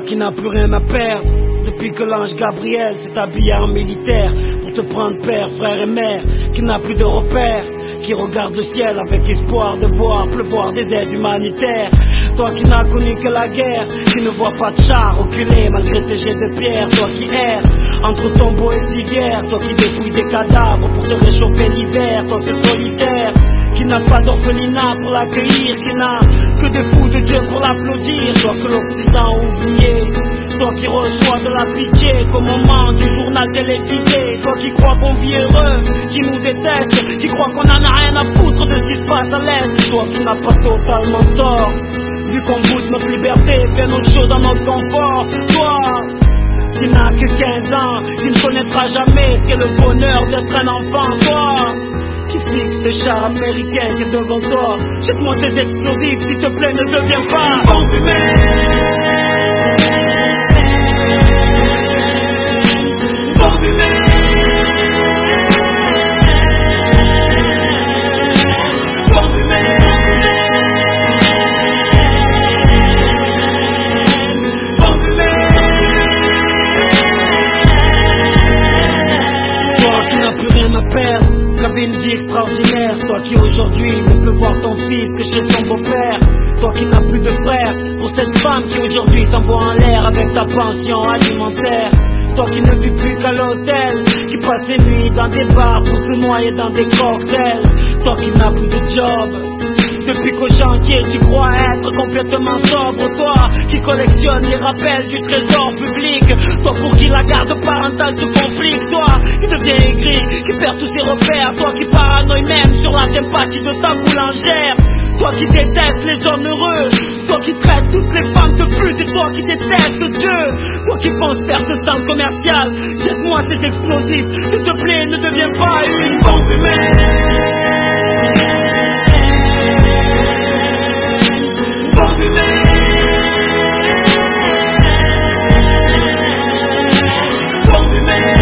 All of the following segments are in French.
Toi qui n'as plus rien à perdre, depuis que l'ange Gabriel s'est habillé en militaire pour te prendre père, frère et mère, qui n'a plus de repères, qui regarde le ciel avec espoir de voir pleuvoir des aides humanitaires. Toi qui n'as connu que la guerre, qui ne vois pas de char reculer malgré tes jets de pierre. Toi qui erres entre tombeaux et civières, toi qui dépouilles des cadavres pour te réchauffer l'hiver. Toi ce solitaire qui n'a pas d'orphelinat pour l'accueillir, qui n'a que des fous de Dieu pour l'applaudir. Toi que l'Occident a oublié, toi qui reçois de la pitié qu'au moment du journal télévisé. Toi qui crois qu'on vit heureux, qui nous déteste, qui croit qu'on en a rien à foutre de ce qui se passe à l'Est. Toi qui n'as pas totalement tort, vu qu'on boude notre liberté, bien au chaud dans notre confort. Toi qui n'as que 15 ans, qui ne connaîtra jamais ce qu'est le bonheur d'être un enfant. Toi qui fixe ce char américain qui est devant toi, jette-moi ces explosifs s'il te plaît, ne deviens pas une bombe humaine. Bombe humaine. Bombe humaine. Bombe humaine. Toi qui n'as plus rien à perdre, j'avais une vie extraordinaire. Toi qui aujourd'hui ne peux voir ton fils que chez son beau-père. Toi qui n'as plus de frère, pour cette femme qui aujourd'hui s'envoie en l'air avec ta pension alimentaire. Toi qui ne vis plus qu'à l'hôtel, qui passe les nuits dans des bars pour te noyer dans des cocktails. Toi qui n'as plus de job, depuis qu'au chantier tu crois être complètement sobre. Toi qui collectionne les rappels du trésor public. Toi pour qui la garde parentale se complique. Toi qui devient aigri, qui perd tous ses repères. Toi qui paranoïe même sur la sympathie de ta boulangère. Toi qui détestes les hommes heureux, toi qui traites toutes les femmes de pute, et toi qui détestes Dieu, toi qui penses faire ce centre commercial, jette-moi ces explosifs, s'il te plaît, ne deviens pas une bombe humaine. Bombe humaine. Bombe humaine.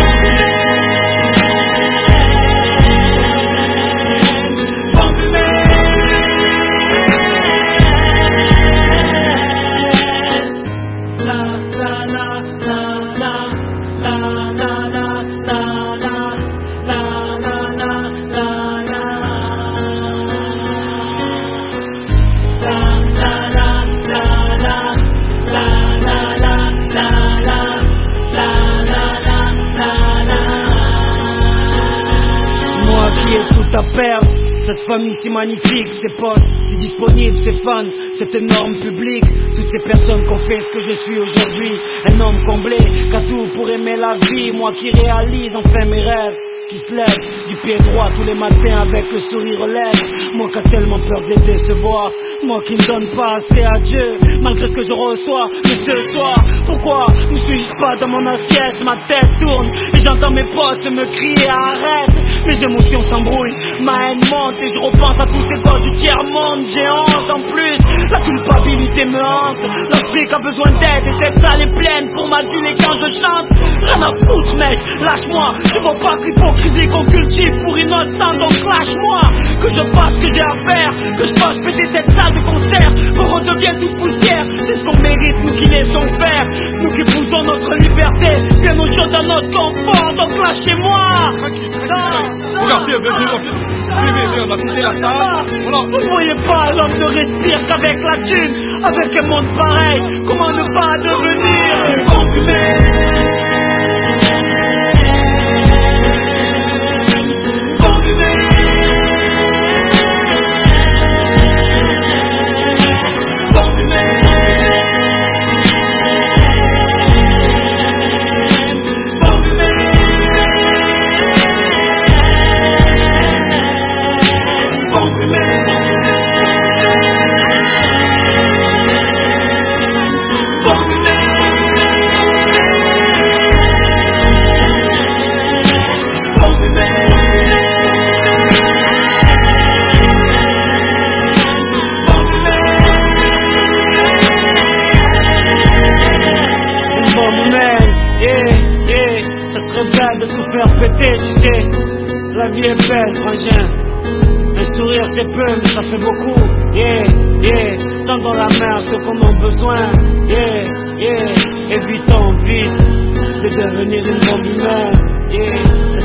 Cette famille si magnifique, ces potes si disponibles, ces fans, cet énorme public, toutes ces personnes qui ont fait ce que je suis aujourd'hui. Un homme comblé, qu'a tout pour aimer la vie. Moi qui réalise enfin mes rêves, qui se lève du pied droit tous les matins avec le sourire aux lèvres. Moi qui a tellement peur de les décevoir, moi qui ne donne pas assez à Dieu malgré ce que je reçois. Mais ce soir, pourquoi ne suis-je pas dans mon assiette? Ma tête tourne et j'entends mes potes me crier arrête. Mes émotions s'embrouillent, ma haine monte et je repense à tous ces gosses du tiers-monde. J'ai honte en plus, la culpabilité me hante. L'Afrique a besoin d'aide et cette salle est pleine pour m'aduler quand je chante. Rien à foutre mec, lâche-moi. Je vois pas que l'hypocrisie qu'on cultive pour une autre sang, donc lâche-moi. Que je fasse ce que j'ai à faire, que je fasse péter cette salle de concert, qu'on redevienne tous poussière. C'est ce qu'on mérite, nous qui laissons faire, nous qui poussons notre liberté bien au chaud dans notre confort, donc lâchez-moi. Regarde, viens, on a quitté la salle. Voilà. Vous ne voyez pas, l'homme ne respire qu'avec la thune. Avec un monde pareil, comment ne pas devenir une bombe humaine? Bombe humaine. Bombe humaine. De tout faire péter, tu sais. La vie est belle, frangin. Un sourire c'est peu, mais ça fait beaucoup. Yeah, yeah. Tends dans la main à ceux qu'on a besoin. Yeah, yeah. Évitons vite de devenir une bombe humaine. Yeah.